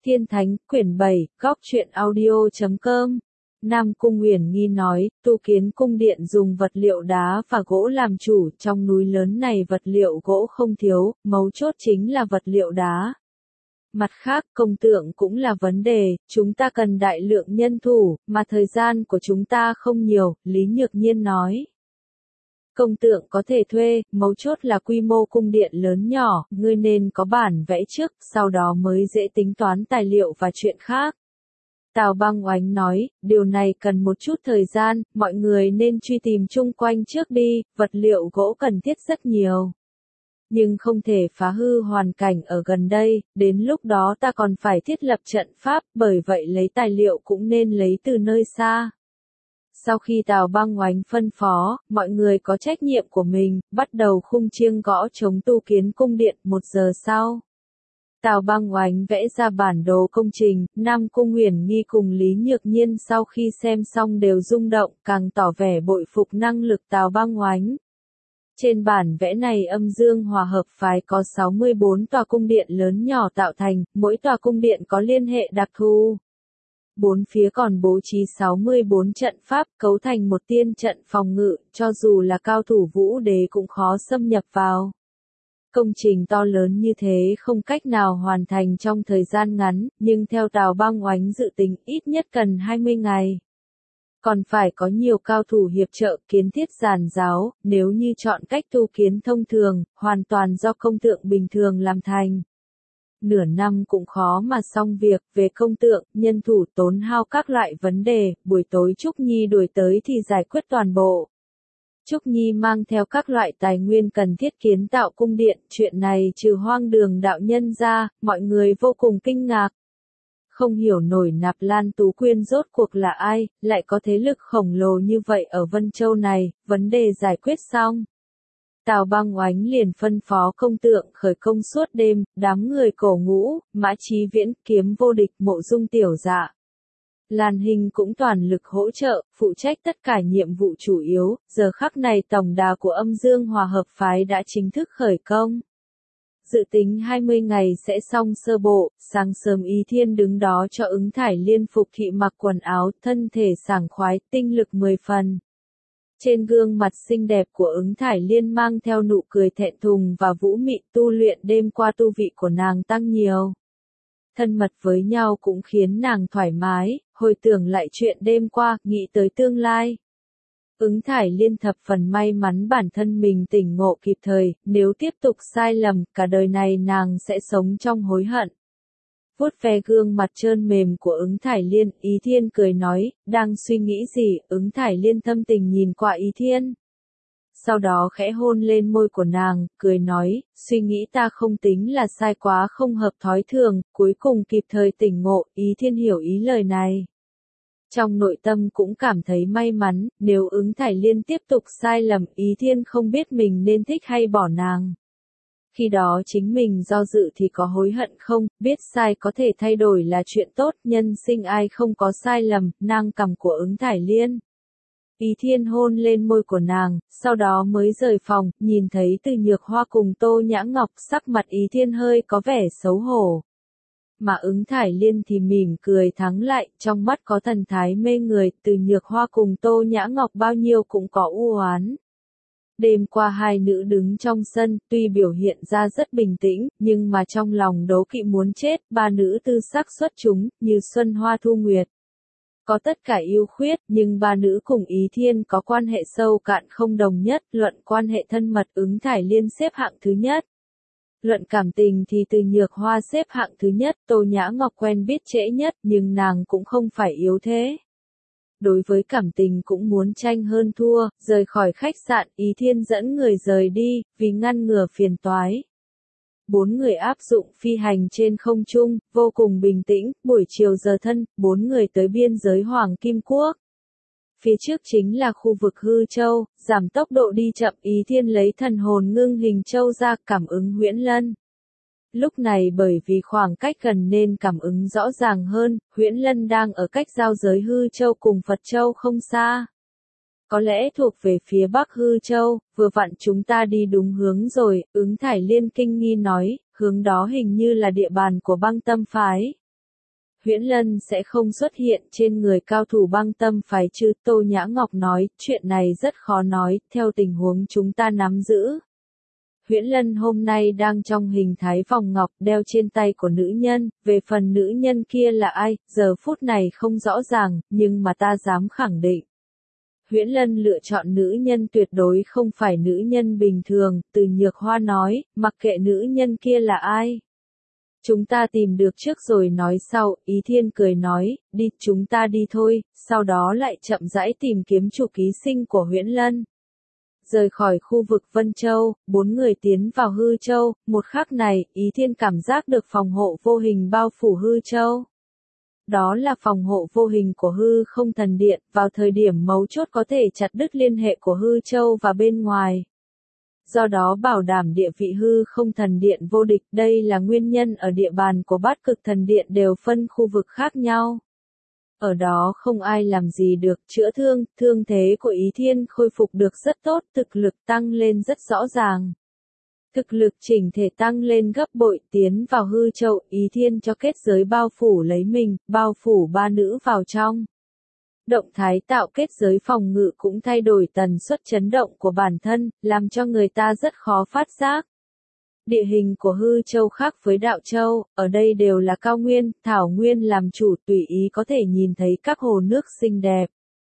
Thiên Thánh, quyển 7, góc truyện audio.com. Nam Cung Uyển Nghi nói, tu kiến cung điện dùng vật liệu đá và gỗ làm chủ, trong núi lớn này vật liệu gỗ không thiếu, mấu chốt chính là vật liệu đá. Mặt khác, công tượng cũng là vấn đề, chúng ta cần đại lượng nhân thủ, mà thời gian của chúng ta không nhiều, Lý Nhược Nhiên nói. Công tượng có thể thuê, mấu chốt là quy mô cung điện lớn nhỏ, ngươi nên có bản vẽ trước, sau đó mới dễ tính toán tài liệu và chuyện khác. Tào Băng Oánh nói, điều này cần một chút thời gian, mọi người nên truy tìm chung quanh trước đi, vật liệu gỗ cần thiết rất nhiều. Nhưng không thể phá hư hoàn cảnh ở gần đây, đến lúc đó ta còn phải thiết lập trận pháp, bởi vậy lấy tài liệu cũng nên lấy từ nơi xa. Sau khi Tào Băng Oánh phân phó, mọi người có trách nhiệm của mình, bắt đầu khung chiêng gõ chống tu kiến cung điện. 1 giờ sau, Tào Băng Oánh vẽ ra bản đồ công trình, Nam Cung Uyển Nghi cùng Lý Nhược Nhiên sau khi xem xong đều rung động, càng tỏ vẻ bội phục năng lực Tào Băng Oánh. Trên bản vẽ này Âm Dương Hòa Hợp Phái có 64 tòa cung điện lớn nhỏ tạo thành, mỗi tòa cung điện có liên hệ đặc thù. 4 phía còn bố trí 64 trận pháp, cấu thành một tiên trận phòng ngự, cho dù là cao thủ vũ đế cũng khó xâm nhập vào. Công trình to lớn như thế không cách nào hoàn thành trong thời gian ngắn, nhưng theo Tào Băng Oánh dự tính ít nhất cần 20 ngày. Còn phải có nhiều cao thủ hiệp trợ, kiến thiết giàn giáo, nếu như chọn cách tu kiến thông thường, hoàn toàn do công tượng bình thường làm thành. Nửa năm cũng khó mà xong việc, về công tượng, nhân thủ tốn hao các loại vấn đề, buổi tối Trúc Nhi đuổi tới thì giải quyết toàn bộ. Trúc Nhi mang theo các loại tài nguyên cần thiết kiến tạo cung điện, chuyện này trừ Hoang Đường đạo nhân ra, mọi người vô cùng kinh ngạc. Không hiểu nổi Nạp Lan Tú Quyên rốt cuộc là ai, lại có thế lực khổng lồ như vậy ở Vân Châu này, vấn đề giải quyết xong. Tào Băng Oánh liền phân phó công tượng khởi công suốt đêm, đám người cổ ngũ, Mã Chí Viễn, Kiếm Vô Địch, Mộ Dung Tiểu Dạ. Lan Hình cũng toàn lực hỗ trợ, phụ trách tất cả nhiệm vụ chủ yếu, giờ khắc này tổng đà của Âm Dương Hòa Hợp Phái đã chính thức khởi công. Dự tính 20 ngày sẽ xong sơ bộ, sáng sớm Ý Thiên đứng đó cho Ứng Thải Liên phục thị mặc quần áo, thân thể sảng khoái, tinh lực 10 phần. Trên gương mặt xinh đẹp của Ứng Thải Liên mang theo nụ cười thẹn thùng và vũ mị, tu luyện đêm qua tu vị của nàng tăng nhiều. Thân mật với nhau cũng khiến nàng thoải mái, hồi tưởng lại chuyện đêm qua, nghĩ tới tương lai. Ứng Thải Liên thập phần may mắn bản thân mình tỉnh ngộ kịp thời, nếu tiếp tục sai lầm, cả đời này nàng sẽ sống trong hối hận. Vuốt ve gương mặt trơn mềm của Ứng Thải Liên, Ý Thiên cười nói, đang suy nghĩ gì, Ứng Thải Liên thâm tình nhìn qua Ý Thiên. Sau đó khẽ hôn lên môi của nàng, cười nói, suy nghĩ ta không tính là sai quá không hợp thói thường, cuối cùng kịp thời tỉnh ngộ, Ý Thiên hiểu ý lời này. Trong nội tâm cũng cảm thấy may mắn, nếu Ứng Thải Liên tiếp tục sai lầm, Ý Thiên không biết mình nên thích hay bỏ nàng. Khi đó chính mình do dự thì có hối hận không, biết sai có thể thay đổi là chuyện tốt, nhân sinh ai không có sai lầm, nang cằm của Ứng Thải Liên. Ý Thiên hôn lên môi của nàng, sau đó mới rời phòng, nhìn thấy Từ Nhược Hoa cùng Tô Nhã Ngọc, sắc mặt Ý Thiên hơi có vẻ xấu hổ. Mà Ứng Thải Liên thì mỉm cười thắng lại, trong mắt có thần thái mê người, Từ Nhược Hoa cùng Tô Nhã Ngọc bao nhiêu cũng có u oán. Đêm qua hai nữ đứng trong sân, tuy biểu hiện ra rất bình tĩnh, nhưng mà trong lòng đố kỵ muốn chết, ba nữ tư sắc xuất chúng, như Xuân Hoa Thu Nguyệt. Có tất cả ưu khuyết, nhưng ba nữ cùng Ý Thiên có quan hệ sâu cạn không đồng nhất, luận quan hệ thân mật Ứng Thải Liên xếp hạng thứ nhất. Luận cảm tình thì Từ Nhược Hoa xếp hạng thứ nhất, Tô Nhã Ngọc quen biết trễ nhất, nhưng nàng cũng không phải yếu thế. Đối với cảm tình cũng muốn tranh hơn thua, rời khỏi khách sạn, Ý Thiên dẫn người rời đi, vì ngăn ngừa phiền toái. 4 người áp dụng phi hành trên không trung, vô cùng bình tĩnh, buổi chiều giờ thân, 4 người tới biên giới Hoàng Kim Quốc. Phía trước chính là khu vực Hư Châu, giảm tốc độ đi chậm, Ý Thiên lấy thần hồn ngưng hình châu ra cảm ứng Huyễn Lân. Lúc này bởi vì khoảng cách gần nên cảm ứng rõ ràng hơn, Huyễn Lân đang ở cách giao giới Hư Châu cùng Phật Châu không xa. Có lẽ thuộc về phía Bắc Hư Châu, vừa vặn chúng ta đi đúng hướng rồi, Ứng Thải Liên kinh nghi nói, hướng đó hình như là địa bàn của Băng Tâm Phái. Huyễn Lân sẽ không xuất hiện trên người cao thủ băng tâm phái chứ, Tô Nhã Ngọc nói, chuyện này rất khó nói, theo tình huống chúng ta nắm giữ. Huyễn Lân hôm nay đang trong hình thái vòng ngọc đeo trên tay của nữ nhân, về phần nữ nhân kia là ai, giờ phút này không rõ ràng, nhưng mà ta dám khẳng định. Huyễn Lân lựa chọn nữ nhân tuyệt đối không phải nữ nhân bình thường, Từ Nhược Hoa nói, mặc kệ nữ nhân kia là ai. Chúng ta tìm được trước rồi nói sau, Ý Thiên cười nói, đi chúng ta đi thôi, sau đó lại chậm rãi tìm kiếm chủ ký sinh của Huyễn Lân. Rời khỏi khu vực Vân Châu, 4 người tiến vào Hư Châu, một khắc này, Ý Thiên cảm giác được phòng hộ vô hình bao phủ Hư Châu. Đó là phòng hộ vô hình của hư không thần điện, vào thời điểm mấu chốt có thể chặt đứt liên hệ của Hư Châu và bên ngoài. Do đó bảo đảm địa vị hư không thần điện vô địch, đây là nguyên nhân ở địa bàn của Bát Cực thần điện đều phân khu vực khác nhau. Ở đó không ai làm gì được, chữa thương, thương thế của Ý Thiên khôi phục được rất tốt, thực lực tăng lên rất rõ ràng. Thực lực chỉnh thể tăng lên gấp bội, tiến vào Hư Châu, Ý Thiên cho kết giới bao phủ lấy mình, bao phủ 3 nữ vào trong. Động thái tạo kết giới phòng ngự cũng thay đổi tần suất chấn động của bản thân, làm cho người ta rất khó phát giác. Địa hình của Hư Châu khác với Đạo Châu, ở đây đều là cao nguyên, thảo nguyên làm chủ, tùy ý có thể nhìn thấy các hồ nước xinh đẹp.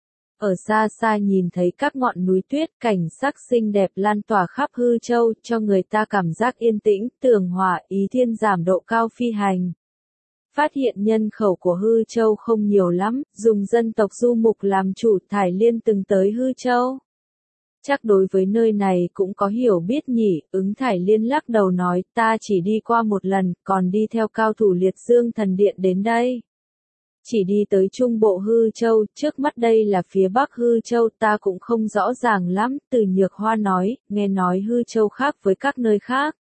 Ở xa xa nhìn thấy các ngọn núi tuyết, cảnh sắc xinh đẹp lan tỏa khắp Hư Châu, cho người ta cảm giác yên tĩnh, tường hòa. Ý Thiên giảm độ cao phi hành. Phát hiện nhân khẩu của Hư Châu không nhiều lắm, dùng dân tộc du mục làm chủ, Thải Liên từng tới Hư Châu. Chắc đối với nơi này cũng có hiểu biết nhỉ, Ứng Thải Liên lắc đầu nói, ta chỉ đi qua một lần, còn đi theo cao thủ Liệt Dương thần điện đến đây. Chỉ đi tới trung bộ Hư Châu, trước mắt đây là phía bắc Hư Châu, ta cũng không rõ ràng lắm, Từ Nhược Hoa nói, nghe nói Hư Châu khác với các nơi khác.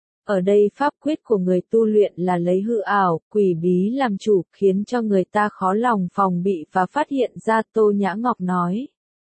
Ở đây pháp quyết của người tu luyện là lấy hư ảo, quỷ bí làm chủ, khiến cho người ta khó lòng phòng bị và phát hiện ra, Tô Nhã Ngọc nói.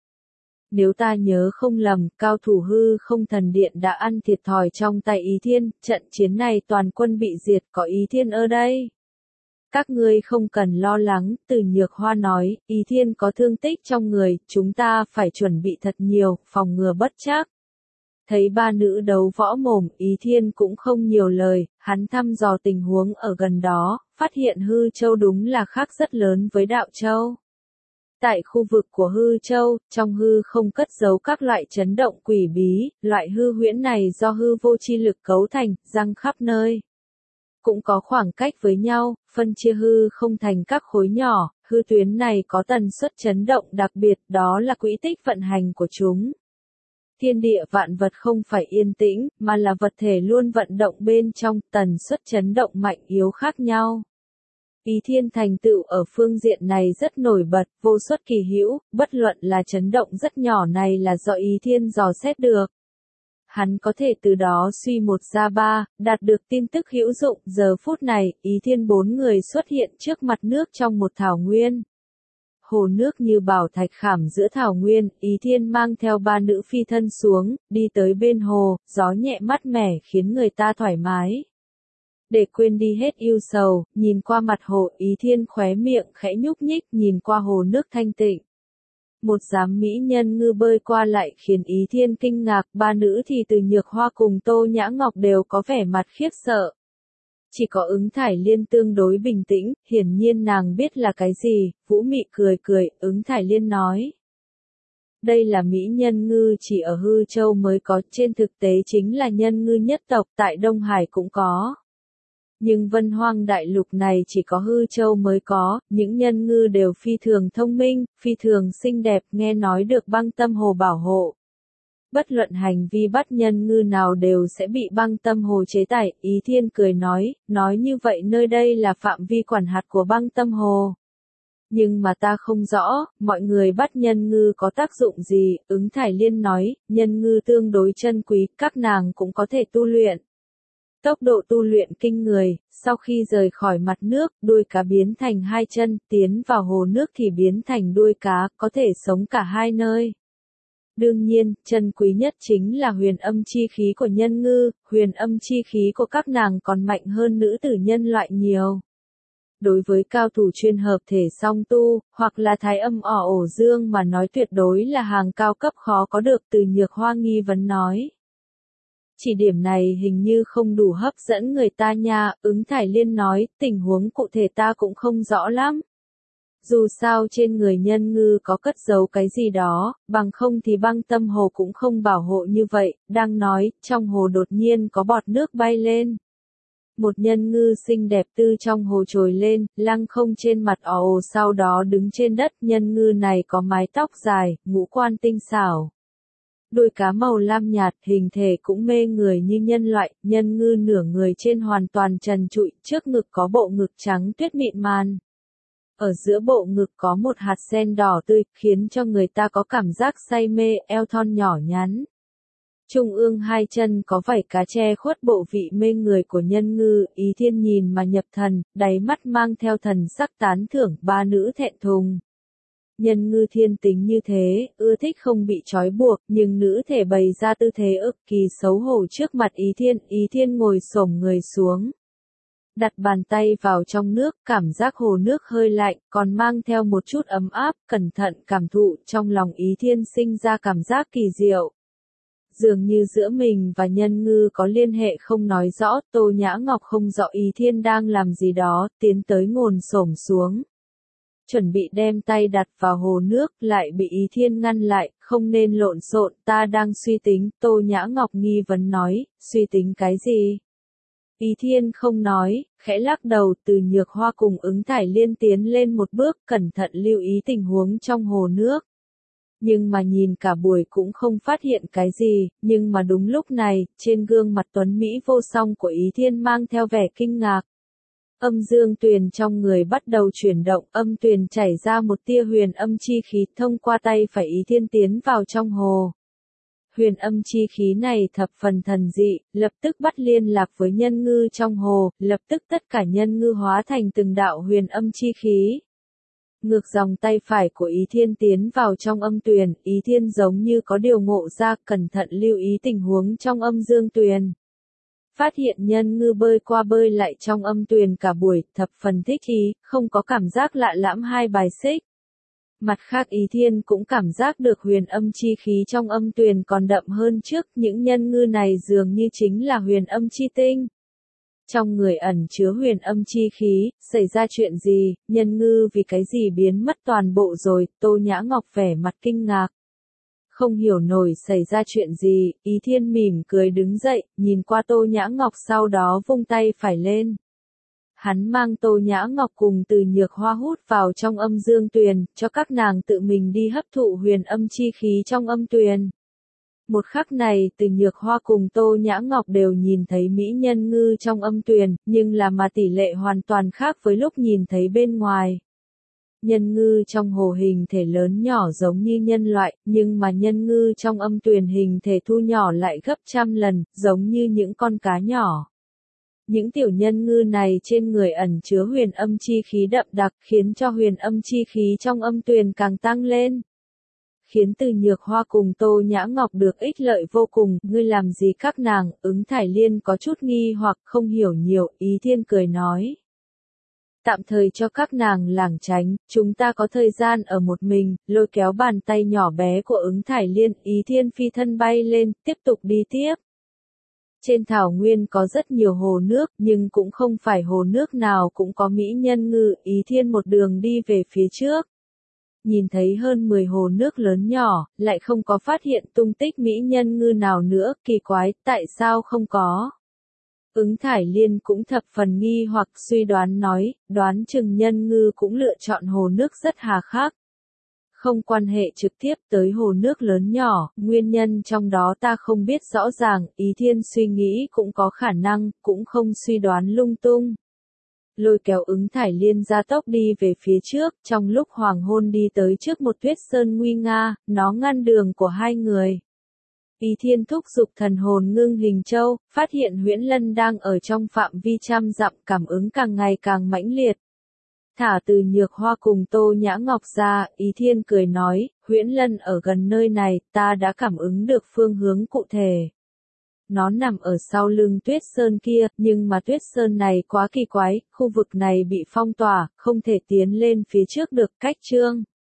Nếu ta nhớ không lầm, cao thủ hư không thần điện đã ăn thiệt thòi trong tay Ý Thiên, trận chiến này toàn quân bị diệt, có Ý Thiên ở đây. Các ngươi không cần lo lắng, Từ Nhược Hoa nói, Ý Thiên có thương tích trong người, chúng ta phải chuẩn bị thật nhiều, phòng ngừa bất trắc. Thấy 3 nữ đấu võ mồm, Ý Thiên cũng không nhiều lời, hắn thăm dò tình huống ở gần đó, phát hiện Hư Châu đúng là khác rất lớn với Đạo Châu. Tại khu vực của Hư Châu, trong hư không cất giấu các loại chấn động quỷ bí, loại hư huyễn này do hư vô chi lực cấu thành, răng khắp nơi. Cũng có khoảng cách với nhau, phân chia hư không thành các khối nhỏ, hư tuyến này có tần suất chấn động đặc biệt, đó là quỹ tích vận hành của chúng. Thiên địa vạn vật không phải yên tĩnh, mà là vật thể luôn vận động bên trong, tần suất chấn động mạnh yếu khác nhau. Ý Thiên thành tựu ở phương diện này rất nổi bật, vô xuất kỳ hữu, bất luận là chấn động rất nhỏ này là do Ý Thiên dò xét được. Hắn có thể từ đó suy một ra ba, đạt được tin tức hữu dụng. Giờ phút này, Ý Thiên 4 người xuất hiện trước mặt nước trong một thảo nguyên. Hồ nước như bảo thạch khảm giữa thảo nguyên, Ý Thiên mang theo 3 nữ phi thân xuống, đi tới bên hồ, gió nhẹ mát mẻ khiến người ta thoải mái. Để quên đi hết ưu sầu, nhìn qua mặt hồ, Ý Thiên khóe miệng khẽ nhúc nhích, nhìn qua hồ nước thanh tịnh. Một đám mỹ nhân ngư bơi qua lại khiến Ý Thiên kinh ngạc, 3 nữ thì Từ Nhược Hoa cùng Tô Nhã Ngọc đều có vẻ mặt khiếp sợ. Chỉ có Ứng Thải Liên tương đối bình tĩnh, hiển nhiên nàng biết là cái gì, Vũ Mị cười cười, Ứng Thải Liên nói. Đây là mỹ nhân ngư chỉ ở Hư Châu mới có, trên thực tế chính là nhân ngư nhất tộc, tại Đông Hải cũng có. Nhưng Vân Hoang đại lục này chỉ có Hư Châu mới có, những nhân ngư đều phi thường thông minh, phi thường xinh đẹp, nghe nói được băng tâm hồ bảo hộ. Bất luận hành vi bắt nhân ngư nào đều sẽ bị băng tâm hồ chế tài, Ý Thiên cười nói như vậy nơi đây là phạm vi quản hạt của băng tâm hồ. Nhưng mà ta không rõ, mọi người bắt nhân ngư có tác dụng gì, Ứng Thải Liên nói, nhân ngư tương đối chân quý, các nàng cũng có thể tu luyện. Tốc độ tu luyện kinh người, sau khi rời khỏi mặt nước, đuôi cá biến thành 2 chân, tiến vào hồ nước thì biến thành đuôi cá, có thể sống cả hai nơi. Đương nhiên, chân quý nhất chính là huyền âm chi khí của nhân ngư, huyền âm chi khí của các nàng còn mạnh hơn nữ tử nhân loại nhiều. Đối với cao thủ chuyên hợp thể song tu, hoặc là thái âm ổ dương mà nói tuyệt đối là hàng cao cấp khó có được, Từ Nhược Hoa nghi vấn nói. Chỉ điểm này hình như không đủ hấp dẫn người ta nha, Ứng Thải Liên nói, tình huống cụ thể ta cũng không rõ lắm. Dù sao trên người Nhân Ngư có cất giấu cái gì đó, bằng không thì Băng Tâm Hồ cũng không bảo hộ như vậy, đang nói, trong hồ đột nhiên có bọt nước bay lên. Một nhân ngư xinh đẹp từ trong hồ trồi lên, lăng không trên mặt ồ, sau đó đứng trên đất. Nhân ngư này có mái tóc dài, ngũ quan tinh xảo. Đuôi cá màu lam nhạt, hình thể cũng mê người như nhân loại. Nhân ngư nửa người trên hoàn toàn trần trụi, trước ngực có bộ ngực trắng tuyết mịn màn. Ở giữa bộ ngực có một hạt sen đỏ tươi, khiến cho người ta có cảm giác say mê, eo thon nhỏ nhắn. Trung ương hai chân có vảy cá che khuất bộ vị mê người của nhân ngư, Ý Thiên nhìn mà nhập thần, đáy mắt mang theo thần sắc tán thưởng, ba nữ thẹn thùng. Nhân ngư thiên tính như thế, ưa thích không bị trói buộc, nhưng nữ thể bày ra tư thế ức kỳ xấu hổ trước mặt Ý Thiên ngồi xổm người xuống. Đặt bàn tay vào trong nước, cảm giác hồ nước hơi lạnh, còn mang theo một chút ấm áp, cẩn thận cảm thụ, trong lòng Ý Thiên sinh ra cảm giác kỳ diệu. Dường như giữa mình và nhân ngư có liên hệ không nói rõ, Tô Nhã Ngọc không rõ Ý Thiên đang làm gì đó, tiến tới ngồi xổm xuống. Chuẩn bị đem tay đặt vào hồ nước, lại bị Ý Thiên ngăn lại, không nên lộn xộn, ta đang suy tính, Tô Nhã Ngọc nghi vấn nói, suy tính cái gì? Ý Thiên không nói, khẽ lắc đầu. Từ Nhược Hoa cùng Ứng Thải Liên tiến lên một bước, cẩn thận lưu ý tình huống trong hồ nước. Nhưng mà nhìn cả buổi cũng không phát hiện cái gì, nhưng mà đúng lúc này, trên gương mặt tuấn Mỹ vô song của Ý Thiên mang theo vẻ kinh ngạc. Âm dương tuyền trong người bắt đầu chuyển động, âm tuyền chảy ra một tia huyền âm chi khí thông qua tay phải Ý Thiên tiến vào trong hồ. Huyền âm chi khí này thập phần thần dị, lập tức bắt liên lạc với nhân ngư trong hồ, lập tức tất cả nhân ngư hóa thành từng đạo huyền âm chi khí. Ngược dòng tay phải của Ý Thiên tiến vào trong âm tuyền, Ý Thiên giống như có điều ngộ ra, cẩn thận lưu ý tình huống trong âm dương tuyền. Phát hiện nhân ngư bơi qua bơi lại trong âm tuyền cả buổi, thập phần thích ý, không có cảm giác lạ lẫm hay bài xích. Mặt khác Ý Thiên cũng cảm giác được huyền âm chi khí trong âm tuyền còn đậm hơn trước, những nhân ngư này dường như chính là huyền âm chi tinh. Trong người ẩn chứa huyền âm chi khí, xảy ra chuyện gì, nhân ngư vì cái gì biến mất toàn bộ rồi, Tô Nhã Ngọc vẻ mặt kinh ngạc. Không hiểu nổi xảy ra chuyện gì, Ý Thiên mỉm cười đứng dậy, nhìn qua Tô Nhã Ngọc sau đó vung tay phải lên. Hắn mang Tô Nhã Ngọc cùng Từ Nhược Hoa hút vào trong âm dương tuyền, cho các nàng tự mình đi hấp thụ huyền âm chi khí trong âm tuyền. Một khắc này, Từ Nhược Hoa cùng Tô Nhã Ngọc đều nhìn thấy mỹ nhân ngư trong âm tuyền, nhưng là mà tỷ lệ hoàn toàn khác với lúc nhìn thấy bên ngoài. Nhân ngư trong hồ hình thể lớn nhỏ giống như nhân loại, nhưng mà nhân ngư trong âm tuyền hình thể thu nhỏ lại gấp trăm lần, giống như những con cá nhỏ. Những tiểu nhân ngư này trên người ẩn chứa huyền âm chi khí đậm đặc, khiến cho huyền âm chi khí trong âm tuyền càng tăng lên. Khiến Từ Nhược Hoa cùng Tô Nhã Ngọc được ích lợi vô cùng, ngươi làm gì các nàng, Ứng Thải Liên có chút nghi hoặc không hiểu nhiều, Ý Thiên cười nói. Tạm thời cho các nàng lảng tránh, chúng ta có thời gian ở một mình, lôi kéo bàn tay nhỏ bé của Ứng Thải Liên, Ý Thiên phi thân bay lên, tiếp tục đi tiếp. Trên thảo nguyên có rất nhiều hồ nước, nhưng cũng không phải hồ nước nào cũng có mỹ nhân ngư, Ý Thiên một đường đi về phía trước. Nhìn thấy hơn 10 hồ nước lớn nhỏ, lại không có phát hiện tung tích mỹ nhân ngư nào nữa, kỳ quái, tại sao không có? Ứng Thải Liên cũng thập phần nghi hoặc suy đoán nói, đoán chừng nhân ngư cũng lựa chọn hồ nước rất hà khắc. Không quan hệ trực tiếp tới hồ nước lớn nhỏ, nguyên nhân trong đó ta không biết rõ ràng, Ý Thiên suy nghĩ cũng có khả năng, cũng không suy đoán lung tung. Lôi kéo Ứng Thải Liên ra tốc đi về phía trước, trong lúc hoàng hôn đi tới trước một tuyết sơn nguy nga, nó ngăn đường của hai người. Ý Thiên thúc giục thần hồn ngưng hình châu, phát hiện Huyễn Lân đang ở trong phạm vi trăm dặm, cảm ứng càng ngày càng mãnh liệt. Thả Từ Nhược Hoa cùng Tô Nhã Ngọc ra, Ý Thiên cười nói, Huyễn Lân ở gần nơi này, ta đã cảm ứng được phương hướng cụ thể. Nó nằm ở sau lưng Tuyết Sơn kia, nhưng mà Tuyết Sơn này quá kỳ quái, khu vực này bị phong tỏa, không thể tiến lên phía trước được, cách Trương